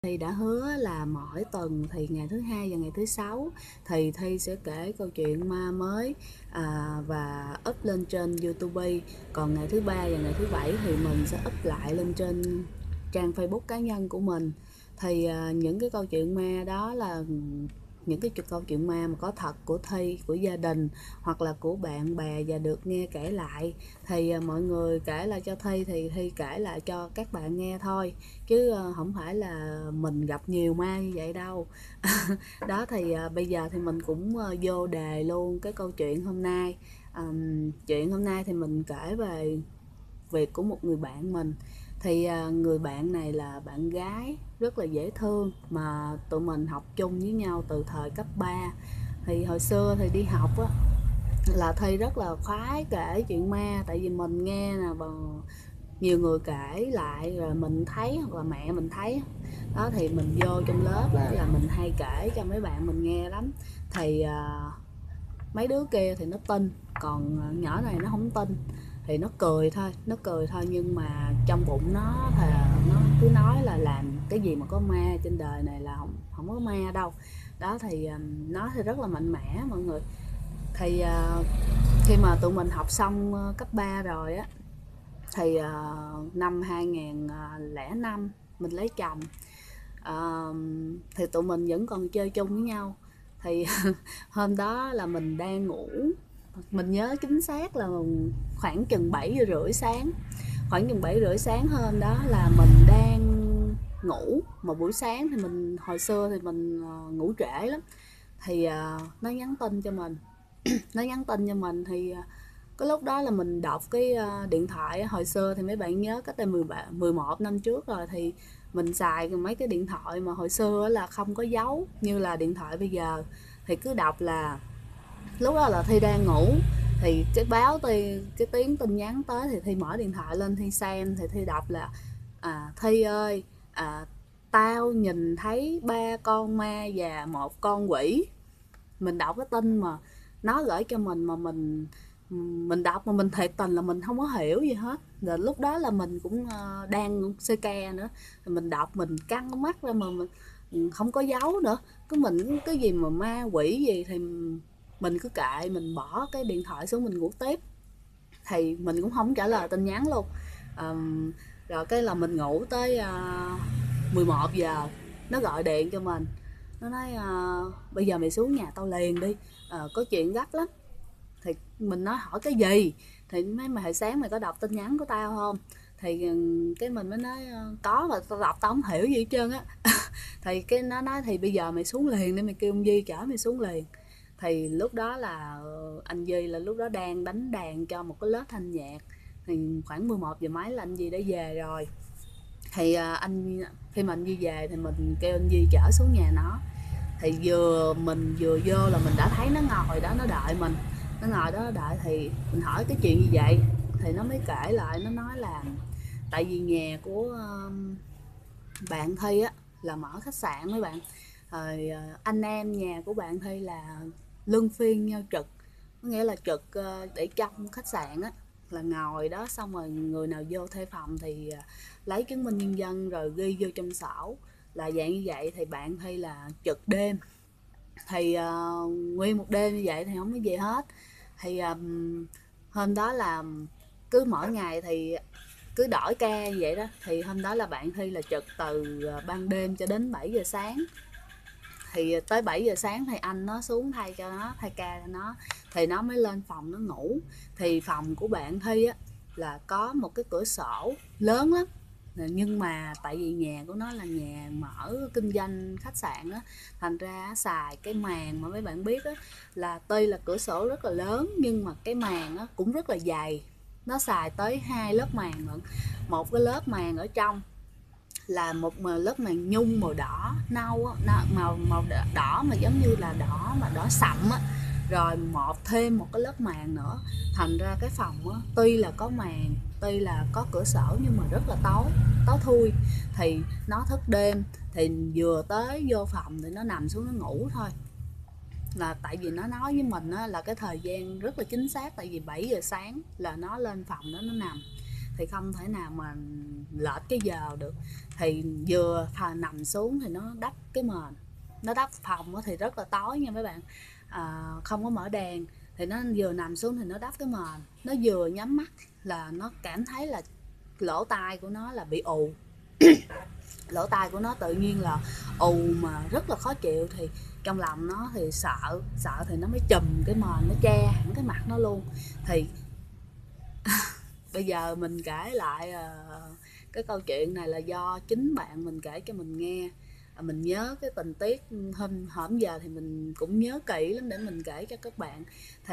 Thi đã hứa là mỗi tuần thì ngày thứ hai và ngày thứ sáu thì Thi sẽ kể câu chuyện ma mới và up lên trên YouTube. Còn ngày thứ ba và ngày thứ bảy thì mình sẽ up lại lên trên trang Facebook cá nhân của mình. Thì những cái câu chuyện ma đó là những cái câu chuyện ma mà có thật, của Thi, của gia đình hoặc là của bạn bè và được nghe kể lại. Thì mọi người kể lại cho Thi thì Thi kể lại cho các bạn nghe thôi, chứ không phải là mình gặp nhiều ma như vậy đâu. Đó thì bây giờ thì mình cũng vô đề luôn cái câu chuyện hôm nay. Chuyện hôm nay thì mình kể về việc của một người bạn mình. Thì người bạn này là bạn gái rất là dễ thương mà tụi mình học chung với nhau từ thời cấp 3. Thì hồi xưa thì đi học á, là Thi rất là khoái kể chuyện ma, tại vì mình nghe nè, nhiều người kể lại rồi mình thấy hoặc là mẹ mình thấy đó, thì mình vô trong lớp đó là mình hay kể cho mấy bạn mình nghe lắm. Thì mấy đứa kia thì nó tin, còn nhỏ này nó không tin, thì nó cười thôi, nhưng mà trong bụng nó thì nó cứ nói là làm cái gì mà có ma trên đời này là không có ma đâu. Đó thì nó thì rất là mạnh mẽ mọi người. Thì khi mà tụi mình học xong cấp 3 rồi á, thì năm 2005 mình lấy chồng. Thì tụi mình vẫn còn chơi chung với nhau. Thì hôm đó là mình đang ngủ, mình nhớ chính xác là khoảng chừng 7 giờ rưỡi sáng. Khoảng chừng 7 rưỡi sáng hôm đó là mình đang ngủ. Một buổi sáng thì mình, hồi xưa thì mình ngủ trễ lắm. Thì nó nhắn tin cho mình. Thì cái lúc đó là mình đọc cái điện thoại. Hồi xưa thì mấy bạn nhớ cách đây 11 năm trước rồi, thì mình xài mấy cái điện thoại mà hồi xưa là không có dấu như là điện thoại bây giờ. Thì cứ đọc là lúc đó là Thi đang ngủ, thì cái báo cái tiếng tin nhắn tới, thì Thi mở điện thoại lên Thi xem. Thì Thi đọc là Thi ơi, tao nhìn thấy 3 con ma và 1 con quỷ. Mình đọc cái tin mà nó gửi cho mình, mà mình đọc mà mình thiệt tình là mình không có hiểu gì hết. Rồi lúc đó là mình cũng đang sơ ke nữa, rồi mình đọc mình căng mắt ra mà mình không có dấu nữa. Mình cái gì mà ma quỷ gì thì mình cứ kệ, mình bỏ cái điện thoại xuống mình ngủ tiếp. Thì mình cũng không trả lời tin nhắn luôn. Rồi cái là mình ngủ tới 11 giờ, nó gọi điện cho mình. Nó nói bây giờ mày xuống nhà tao liền đi, có chuyện gấp lắm. Thì mình nói hỏi cái gì, thì mấy mày hồi sáng mày có đọc tin nhắn của tao không? Thì cái mình mới nói có, mà tao đọc tao không hiểu gì hết trơn á. Thì cái nó nói thì bây giờ mày xuống liền đi, mày kêu ông Duy chở mày xuống liền. Thì lúc đó là anh Duy là lúc đó đang đánh đàn cho một cái lớp thanh nhạc. Thì khoảng 11 giờ mấy là anh Duy đã về rồi. Thì khi mà anh Duy về thì mình kêu anh Duy chở xuống nhà nó. Thì mình vừa vô là mình đã thấy nó ngồi đó nó đợi mình. Nó ngồi đó nó đợi, thì mình hỏi cái chuyện gì vậy. Thì nó mới kể lại, nó nói là tại vì nhà của bạn Thi á là mở khách sạn mấy bạn. Rồi anh em nhà của bạn Thi là luân phiên nhau trực, có nghĩa là trực để trong khách sạn á, là ngồi đó xong rồi người nào vô thuê phòng thì lấy chứng minh nhân dân rồi ghi vô trong sổ là dạng như vậy. Thì bạn Thi là trực đêm. Thì nguyên một đêm như vậy thì không có gì hết. Thì hôm đó là cứ mỗi ngày thì cứ đổi ca như vậy đó. Thì hôm đó là bạn Thi là trực từ ban đêm cho đến 7 giờ sáng. Thì tới 7 giờ sáng thì anh nó xuống thay cho nó, thay ca cho nó, thì nó mới lên phòng nó ngủ. Thì phòng của bạn Thi á là có một cái cửa sổ lớn lắm, nhưng mà tại vì nhà của nó là nhà mở kinh doanh khách sạn á, thành ra xài cái màn mà mấy bạn biết á, là tuy là cửa sổ rất là lớn nhưng mà cái màn á cũng rất là dày. Nó xài tới 2 lớp màn lận. Một cái lớp màn ở trong là một lớp màng nhung màu đỏ nâu á, màu đỏ mà giống như là đỏ mà đỏ sậm á, rồi thêm một cái lớp màng nữa. Thành ra cái phòng á, tuy là có màn, tuy là có cửa sổ nhưng mà rất là tối thui. Thì nó thức đêm thì vừa tới vô phòng thì nó nằm xuống nó ngủ thôi. Là tại vì nó nói với mình á, là cái thời gian rất là chính xác, tại vì 7 giờ sáng là nó lên phòng đó nó nằm. thì không thể nào mà lệch cái giờ được. Thì vừa nằm xuống thì nó đắp cái mền, nó đắp phòng thì rất là tối nha mấy bạn, không có mở đèn, thì nó vừa nằm xuống thì nó đắp cái mền, nó vừa nhắm mắt là nó cảm thấy là lỗ tai của nó là bị ù. Lỗ tai của nó tự nhiên là ù mà rất là khó chịu, thì trong lòng nó thì sợ thì nó mới chùm cái mền, nó che hẳn cái mặt nó luôn. Thì bây giờ mình kể lại cái câu chuyện này là do chính bạn mình kể cho mình nghe. Mình nhớ cái tình tiết hôm giờ thì mình cũng nhớ kỹ lắm để mình kể cho các bạn.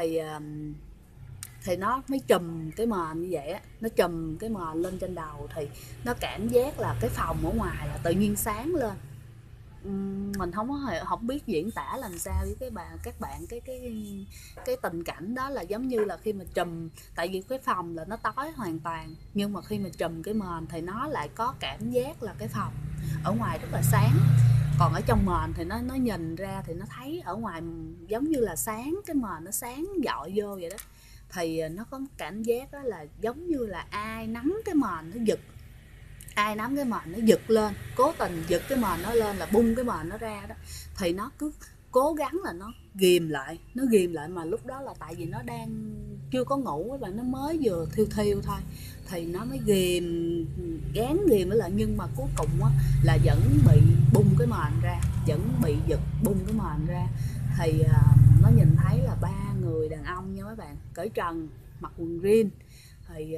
Thì nó mới chùm cái mền như vậy á, nó chùm cái mền lên trên đầu, thì nó cảm giác là cái phòng ở ngoài là tự nhiên sáng lên. Mình không biết diễn tả làm sao với các bạn cái tình cảnh đó, là giống như là khi mà trùm, tại vì cái phòng là nó tối hoàn toàn, nhưng mà khi mà trùm cái mền thì nó lại có cảm giác là cái phòng ở ngoài rất là sáng, còn ở trong mền thì nó nhìn ra thì nó thấy ở ngoài giống như là sáng, cái mền nó sáng dọi vô vậy đó. Thì nó có cảm giác đó là giống như là ai nắm cái mền nó giật, ai nắm cái mền nó giật lên, cố tình giật cái mền nó lên là bung cái mền nó ra đó. Thì nó cứ cố gắng là nó ghìm lại, mà lúc đó là tại vì nó đang chưa có ngủ và nó mới vừa thiêu thôi, thì nó mới gán ghìm lại, nhưng mà cuối cùng á, là vẫn bị bung cái mền ra, vẫn bị giật bung cái mền ra. Thì nó nhìn thấy là ba người đàn ông nha mấy bạn, cởi trần, mặc quần jean, thì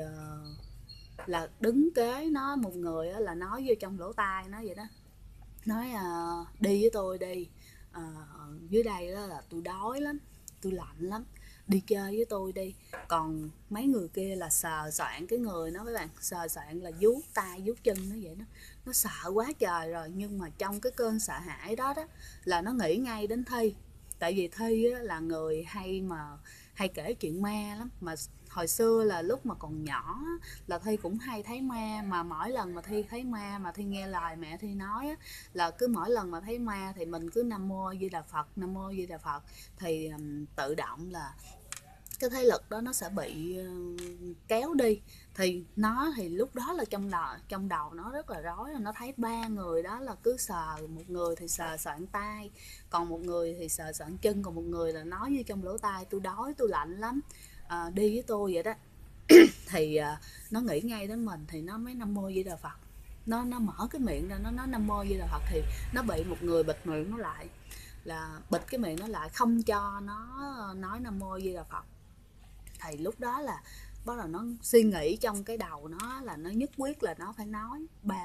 là đứng kế nó, một người là nói vô trong lỗ tai nó vậy đó, nói đi với tôi đi, dưới đây đó là tôi đói lắm, tôi lạnh lắm, đi chơi với tôi đi. Còn mấy người kia là sờ soạn cái người nó, các bạn, sờ soạn là vuốt tay vuốt chân nó vậy đó. Nó sợ quá trời rồi, nhưng mà trong cái cơn sợ hãi đó đó là nó nghĩ ngay đến Thi. Tại vì Thi là người hay kể chuyện ma lắm, mà hồi xưa là lúc mà còn nhỏ là Thi cũng hay thấy ma, mà mỗi lần mà Thi thấy ma mà Thi nghe lời mẹ Thi nói á, là cứ mỗi lần mà thấy ma thì mình cứ Nam Mô Di Đà Phật, Nam Mô Di Đà Phật, thì tự động là cái thế lực đó nó sẽ bị kéo đi. Thì lúc đó là trong đầu nó rất là rối, nó thấy ba người đó là cứ sờ, một người thì sờ soạn tay, còn một người thì sờ soạn chân, còn một người là nói như trong lỗ tai tôi đói, tôi lạnh lắm, đi với tôi vậy đó. Thì nó nghĩ ngay đến mình, thì nó mới Nam Mô Di Đà Phật, nó mở cái miệng ra, nó nói Nam Mô Di Đà Phật, thì nó bị một người bịt miệng nó lại, là bịt cái miệng nó lại, không cho nó nói Nam Mô Di Đà Phật. Thì lúc đó là bắt đầu nó suy nghĩ trong cái đầu nó là nó nhất quyết là nó phải nói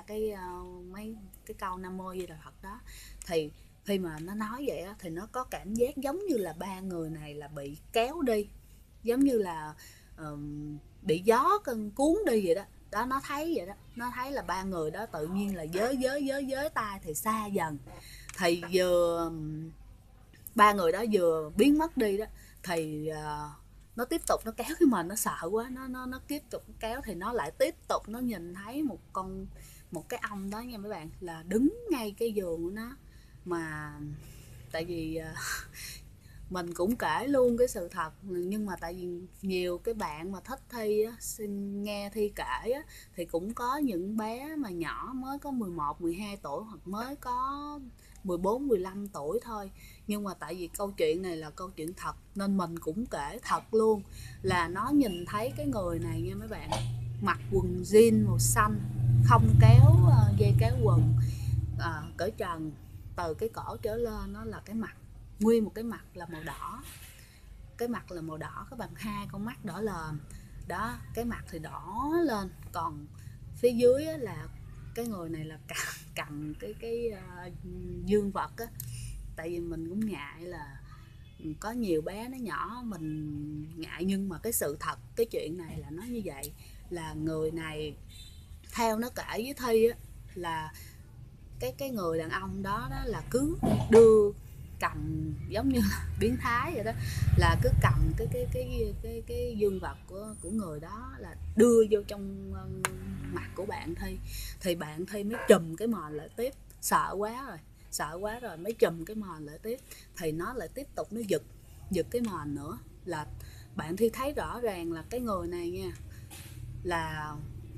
mấy cái câu Nam Mô Di Đà Phật đó. Thì khi mà nó nói vậy á, thì nó có cảm giác giống như là ba người này là bị kéo đi, giống như là bị gió cơn cuốn đi vậy đó. Đó, nó thấy vậy đó, nó thấy là ba người đó tự nhiên là giới tay thì xa dần. Thì ba người đó vừa biến mất đi đó, thì nó tiếp tục nó kéo cái mình, nó sợ quá, nó tiếp tục kéo, thì nó lại tiếp tục nó nhìn thấy một cái ông đó nha mấy bạn, là đứng ngay cái giường của nó. Mà tại vì mình cũng kể luôn cái sự thật, nhưng mà tại vì nhiều cái bạn mà thích Thi á, xin nghe Thi kể á, thì cũng có những bé mà nhỏ mới có 11, 12 tuổi hoặc mới có 14, 15 tuổi thôi. Nhưng mà tại vì câu chuyện này là câu chuyện thật nên mình cũng kể thật luôn, là nó nhìn thấy cái người này nha mấy bạn, mặc quần jean màu xanh, không kéo dây kéo quần, cởi trần, từ cái cổ trở lên nó là cái mặt, nguyên một cái mặt là màu đỏ, cái mặt là màu đỏ các bạn, hai con mắt đỏ lòm đó, cái mặt thì đỏ lên, còn phía dưới là cái người này là cầm cái dương vật á. Tại vì mình cũng ngại là có nhiều bé nó nhỏ, mình ngại, nhưng mà cái sự thật cái chuyện này là nó như vậy. Là người này theo nó kể với Thi á, là cái người đàn ông đó đó là cứ đưa cầm giống như là biến thái vậy đó, là cứ cầm cái dương vật của người đó là đưa vô trong mặt của bạn Thi. Thì bạn Thi mới chùm cái mền lại tiếp, sợ quá rồi mới chùm cái mền lại tiếp. Thì nó lại tiếp tục nó giật cái mền nữa, là bạn Thi thấy rõ ràng là cái người này nha, là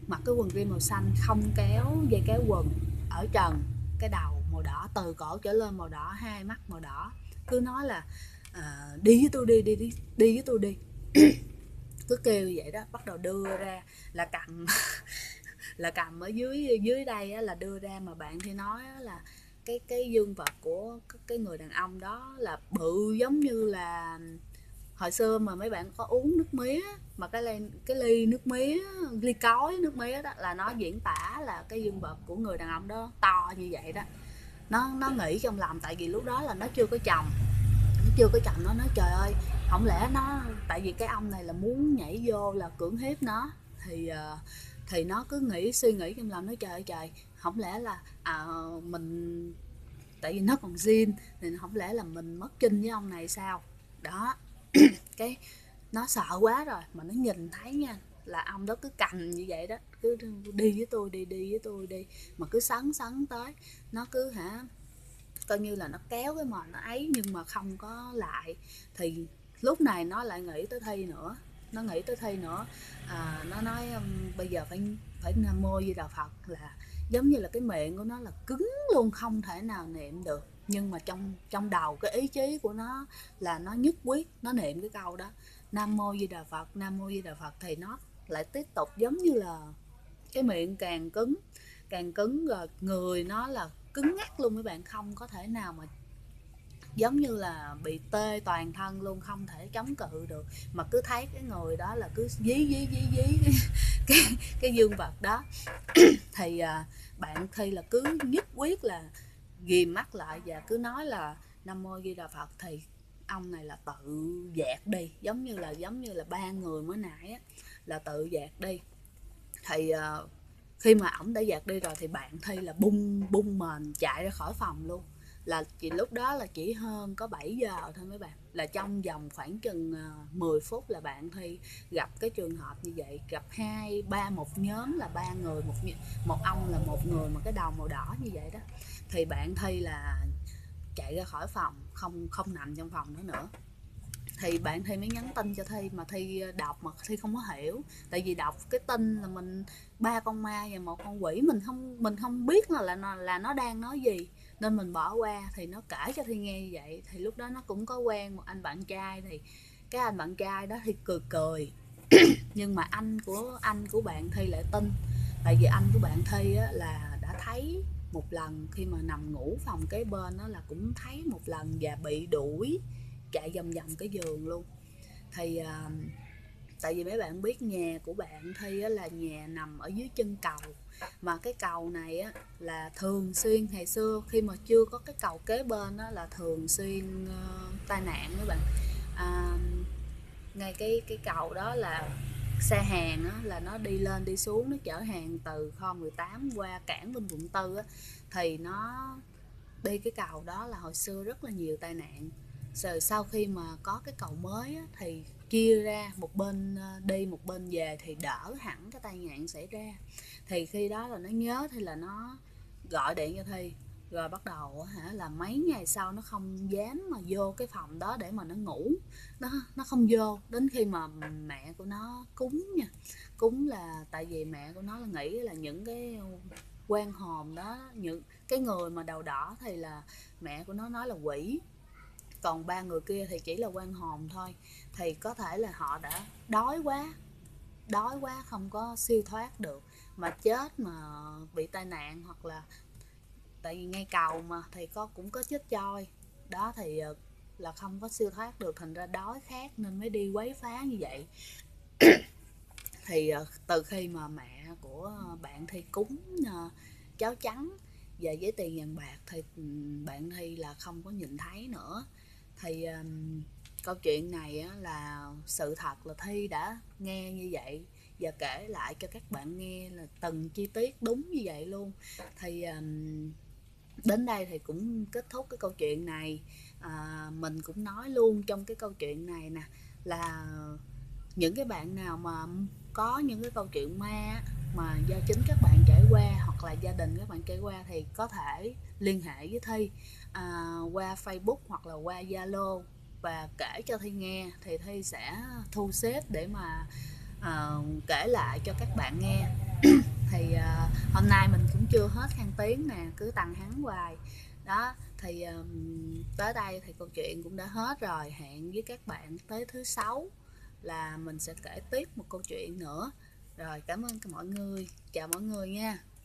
mặc cái quần jean màu xanh, không kéo dây kéo quần, ở trần, cái đầu màu đỏ từ cổ trở lên màu đỏ, hai mắt màu đỏ, cứ nói là đi với tôi đi, đi với tôi đi, cứ kêu vậy đó. Bắt đầu đưa ra là cầm là cầm ở dưới dưới đây á, là đưa ra, mà bạn thì nói á, là cái dương vật của cái người đàn ông đó là bự giống như là hồi xưa mà mấy bạn có uống nước mía, mà cái ly nước mía, ly cói nước mía đó, là nó diễn tả là cái dương vật của người đàn ông đó to như vậy đó. Nó nghĩ trong lòng, tại vì lúc đó là nó chưa có chồng, nó nói trời ơi, không lẽ nó, tại vì cái ông này là muốn nhảy vô là cưỡng hiếp nó, thì nó cứ suy nghĩ trong lòng, nói trời ơi trời, không lẽ là mình, tại vì nó còn zin thì không lẽ là mình mất trinh với ông này sao đó. Cái nó sợ quá rồi, mà nó nhìn thấy nha, là ông đó cứ cầm như vậy đó, cứ đi với tôi đi, đi với tôi đi, mà cứ sấn sấn tới, nó cứ coi như là nó kéo cái mền nó ấy, nhưng mà không có lại. Thì lúc này nó lại nghĩ tới Thi nữa, nó nói bây giờ phải phải Nam Mô Di Đà Phật, là giống như là cái miệng của nó là cứng luôn, không thể nào niệm được, nhưng mà trong trong đầu cái ý chí của nó là nó nhất quyết nó niệm cái câu đó, Nam Mô Di Đà Phật, Nam Mô Di Đà Phật. Thì nó lại tiếp tục, giống như là cái miệng càng cứng rồi, người nó là cứng ngắc luôn, mấy bạn không có thể nào mà, giống như là bị tê toàn thân luôn, không thể chống cự được, mà cứ thấy cái người đó là cứ dí cái, cái dương vật đó. Thì bạn Thi là cứ nhất quyết là ghìm mắt lại và cứ nói là Nam Mô Di Đà Phật, thì ông này là tự dạt đi, giống như là ba người mới nãy á, là tự dạt đi. Thì khi mà ổng đã dạt đi rồi thì bạn Thi là bung bung mền chạy ra khỏi phòng luôn. Là chỉ lúc đó là chỉ hơn có 7 giờ thôi mấy bạn, là trong vòng khoảng chừng 10 phút là bạn Thi gặp cái trường hợp như vậy, gặp một nhóm là ba người, một ông là một người mà cái đầu màu đỏ như vậy đó. Thì bạn Thi là chạy ra khỏi phòng, không không nằm trong phòng nữa. Thì bạn Thi mới nhắn tin cho Thi, mà Thi đọc mà Thi không có hiểu, tại vì đọc cái tin là mình ba con ma và một con quỷ, mình không biết là nó đang nói gì, nên mình bỏ qua. Thì nó kể cho Thi nghe như vậy. Thì lúc đó nó cũng có quen một anh bạn trai, thì cái anh bạn trai đó thì cười cười, nhưng mà anh của bạn Thi lại tin, tại vì anh của bạn Thi á, là đã thấy một lần khi mà nằm ngủ phòng kế bên đó, là cũng thấy một lần và bị đuổi chạy vòng vòng cái giường luôn. Thì tại vì mấy bạn biết nhà của bạn Thi á, là nhà nằm ở dưới chân cầu, mà cái cầu này á, là thường xuyên ngày xưa khi mà chưa có cái cầu kế bên á, là thường xuyên tai nạn các bạn. à, ngay cái cầu đó là xe hàng á, là nó đi lên đi xuống, nó chở hàng từ kho 18 qua cảng bên quận 4 á, thì nó đi cái cầu đó là hồi xưa rất là nhiều tai nạn. Rồi sau khi mà có cái cầu mới á, thì chia ra một bên đi một bên về thì đỡ hẳn cái tai nạn xảy ra. Thì khi đó là nó nhớ, thì là nó gọi điện cho Thi, rồi bắt đầu là mấy ngày sau nó không dám mà vô cái phòng đó để mà nó ngủ, nó không vô đến khi mà mẹ của nó cúng nha. Cúng là tại vì mẹ của nó là nghĩ là những cái quan hồn đó, những cái người mà đầu đỏ thì là mẹ của nó nói là quỷ, còn ba người kia thì chỉ là quan hồn thôi. Thì có thể là họ đã đói quá không có siêu thoát được, mà chết mà bị tai nạn, hoặc là tại vì ngay cầu mà thì cũng có chết choi đó, thì là không có siêu thoát được, thành ra đói khát nên mới đi quấy phá như vậy. Thì từ khi mà mẹ của bạn Thi cúng cháo trắng và giấy tiền vàng bạc, thì bạn Thi là không có nhìn thấy nữa. Thì câu chuyện này á, là sự thật là Thi đã nghe như vậy và kể lại cho các bạn nghe là từng chi tiết đúng như vậy luôn. Thì đến đây thì cũng kết thúc cái câu chuyện này. Mình cũng nói luôn trong cái câu chuyện này nè, là những cái bạn nào mà có những cái câu chuyện ma mà do chính các bạn trải qua, hoặc là gia đình các bạn trải qua, thì có thể liên hệ với Thi qua Facebook hoặc là qua Zalo và kể cho Thi nghe, thì Thi sẽ thu xếp để mà kể lại cho các bạn nghe. Thì hôm nay mình cũng chưa hết khang tiếng nè, cứ tăng hắn hoài đó. Thì tới đây thì câu chuyện cũng đã hết rồi, hẹn với các bạn tới thứ sáu là mình sẽ kể tiếp một câu chuyện nữa. Rồi, cảm ơn mọi người, chào mọi người nha.